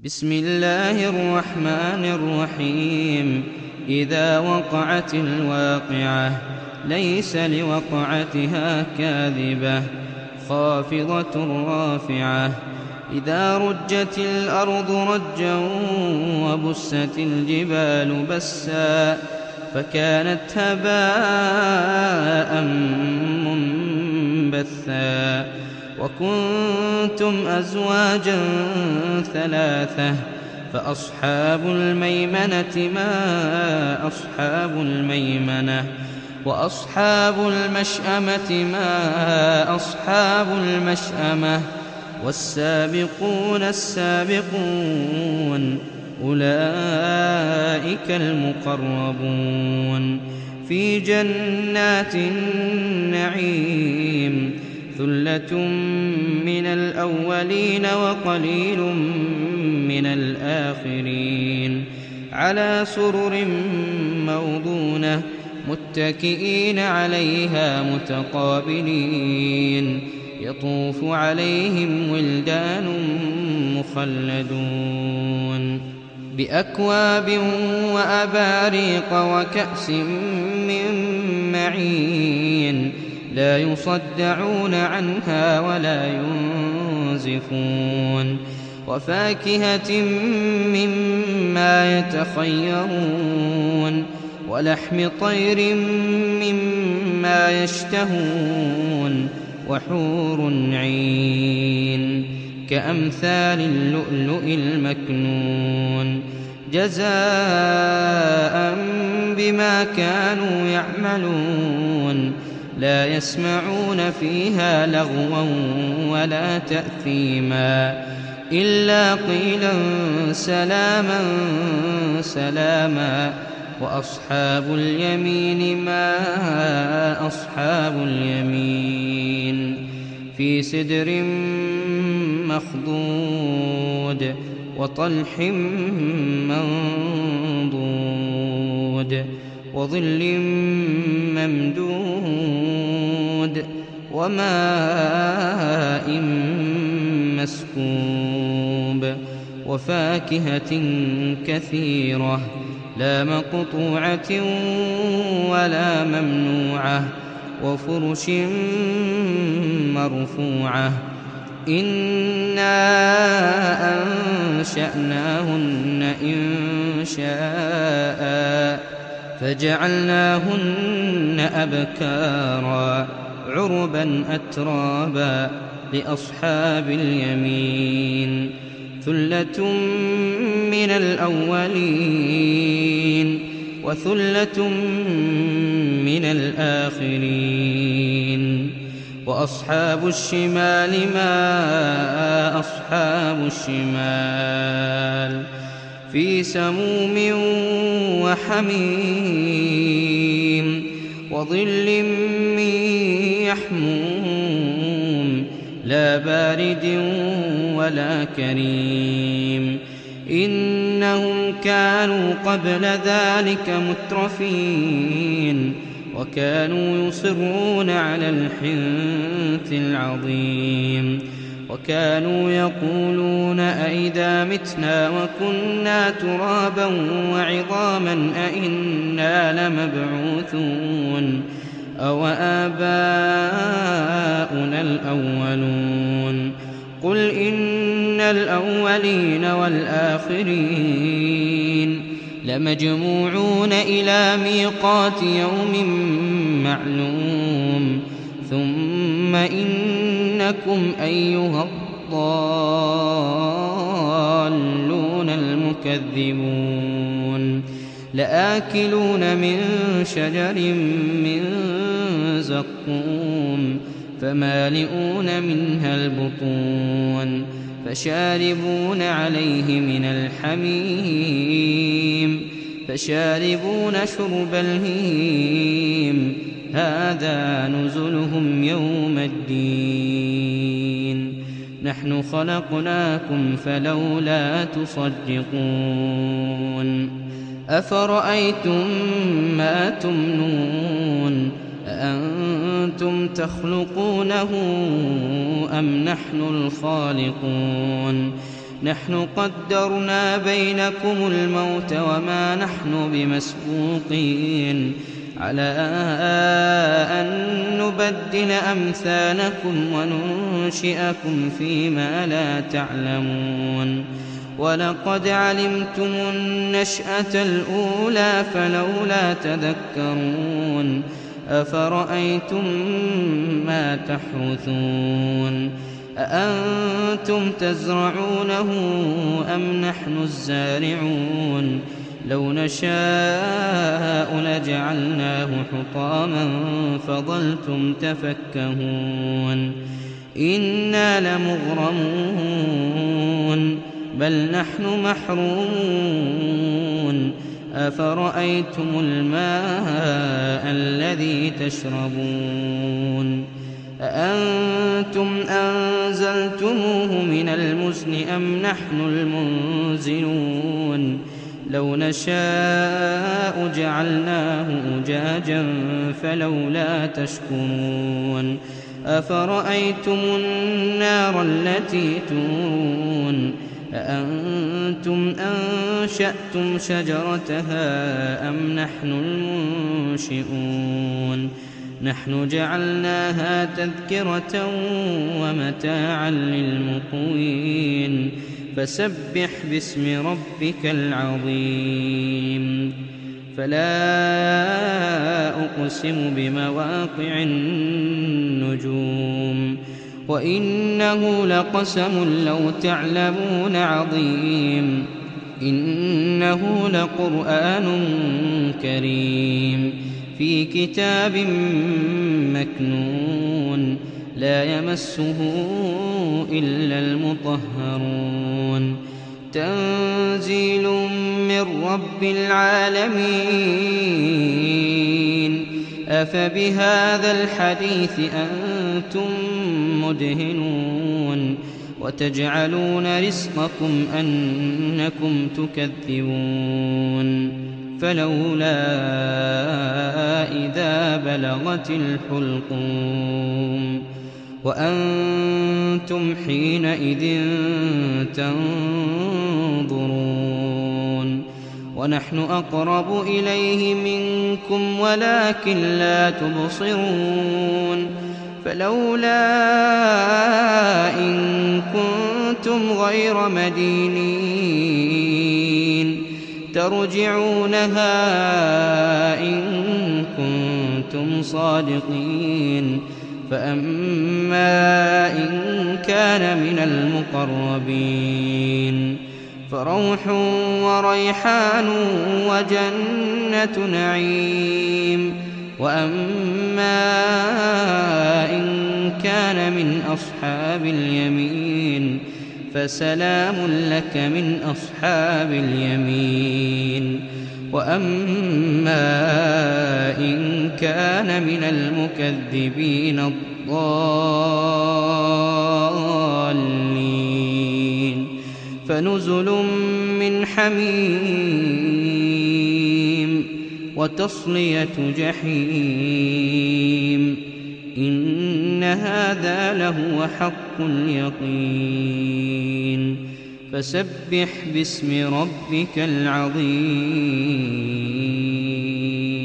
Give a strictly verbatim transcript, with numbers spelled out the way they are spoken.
بسم الله الرحمن الرحيم. إذا وقعت الواقعة ليس لوقعتها كاذبة خافضة رافعة. إذا رجت الأرض رجا وبست الجبال بسا فكانت هباء منبثا. وكنتم أزواجا ثلاثة فأصحاب الميمنة ما أصحاب الميمنة وأصحاب المشأمة ما أصحاب المشأمة والسابقون السابقون أولئك المقربون في جنات النعيم. ثلة من الأولين وقليل من الآخرين. على سرر موضونة متكئين عليها متقابلين. يطوف عليهم ولدان مخلدون بأكواب وأباريق وكأس من معين. لا يصدعون عنها ولا ينزفون. وفاكهة مما يتخيرون ولحم طير مما يشتهون وحور عين كأمثال اللؤلؤ المكنون جزاء بما كانوا يعملون. لا يسمعون فيها لغوا ولا تأثيما إلا قيلا سلاما سلاما. وأصحاب اليمين ما أصحاب اليمين في سدر مخضود وطلح منضود وظل ممدود وماء مسكوب وفاكهة كثيرة لا مقطوعة ولا ممنوعة وفرش مرفوعة. إنا أنشأناهن إنشاء فجعلناهن أبكارا عربا أترابا لأصحاب اليمين. ثلة من الأولين وثلة من الآخرين. وأصحاب الشمال ما أصحاب الشمال في سموم وحميم وظل من يحموم لا بارد ولا كريم. إنهم كانوا قبل ذلك مترفين وكانوا يصرون على الحنث العظيم. وكانوا يقولون أئذا متنا وكنا ترابا وعظاما أئنا لمبعوثون أو آباؤنا الأولون. قل إن الأولين والآخرين لمجموعون إلى ميقات يوم معلوم. ثم إنكم أيها الضالون المكذبون لآكلون من شجر من زقوم فمالئون منها البطون فشاربون عليه من الحميم فشاربون شرب الهيم. هذا نزلهم يوم الدين. نحن خلقناكم فلولا تصدقون. أفرأيتم ما تمنون أأنتم تخلقونه أم نحن الخالقون نحن قدرنا بينكم الموت وما نحن بمسبوقين على أن نبدل أمثالكم وننشئكم فيما لا تعلمون ولقد علمتم النشأة الأولى فلولا تذكرون أفرأيتم ما تحرثون أأنتم تزرعونه أم نحن الزارعون لو نشاء لجعلناه حطاما فظلتم تفكهون إنا لمغرمون بل نحن محرومون أفرأيتم الماء الذي تشربون أأنتم أنزلتموه من المزن أم نحن المنزلون لو نشاء جعلناه أجاجا فلولا تشكرون أفرأيتم النار التي تورون أأنتم أنشأتم شجرتها أم نحن المنشئون نحن جعلناها تذكرة ومتاعا للمقوين فسبح باسم ربك العظيم فلا أقسم بمواقع النجوم وإنه لقسم لو تعلمون عظيم إنه لقرآن كريم في كتاب مكنون لا يمسه إلا المطهرون تنزيل من رب العالمين أفبهذا الحديث أنتم مدهنون وتجعلون رزقكم أنكم تكذبون فلولا إذا بلغت الحلقوم وأنتم حينئذ تنظرون ونحن أقرب إليه منكم ولكن لا تبصرون فلولا إن كنتم غير مدينين ترجعونها إن كنتم صادقين فأما إن كان من المقربين فروح وريحان وجنة نعيم وأما إن كان من أصحاب اليمين فسلام لك من أصحاب اليمين وأما إن كان من المكذبين الضالين فنزل من حميم وتصلية جحيم إن هذا لهو حق اليقين فسبح باسم ربك العظيم